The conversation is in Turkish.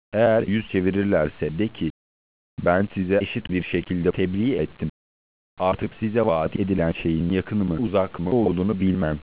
Eğer yüz çevirirlerse de ki, ben size eşit bir şekilde tebliğ ettim. Artık size vaat edilen şeyin yakın mı uzak mı olduğunu bilmem.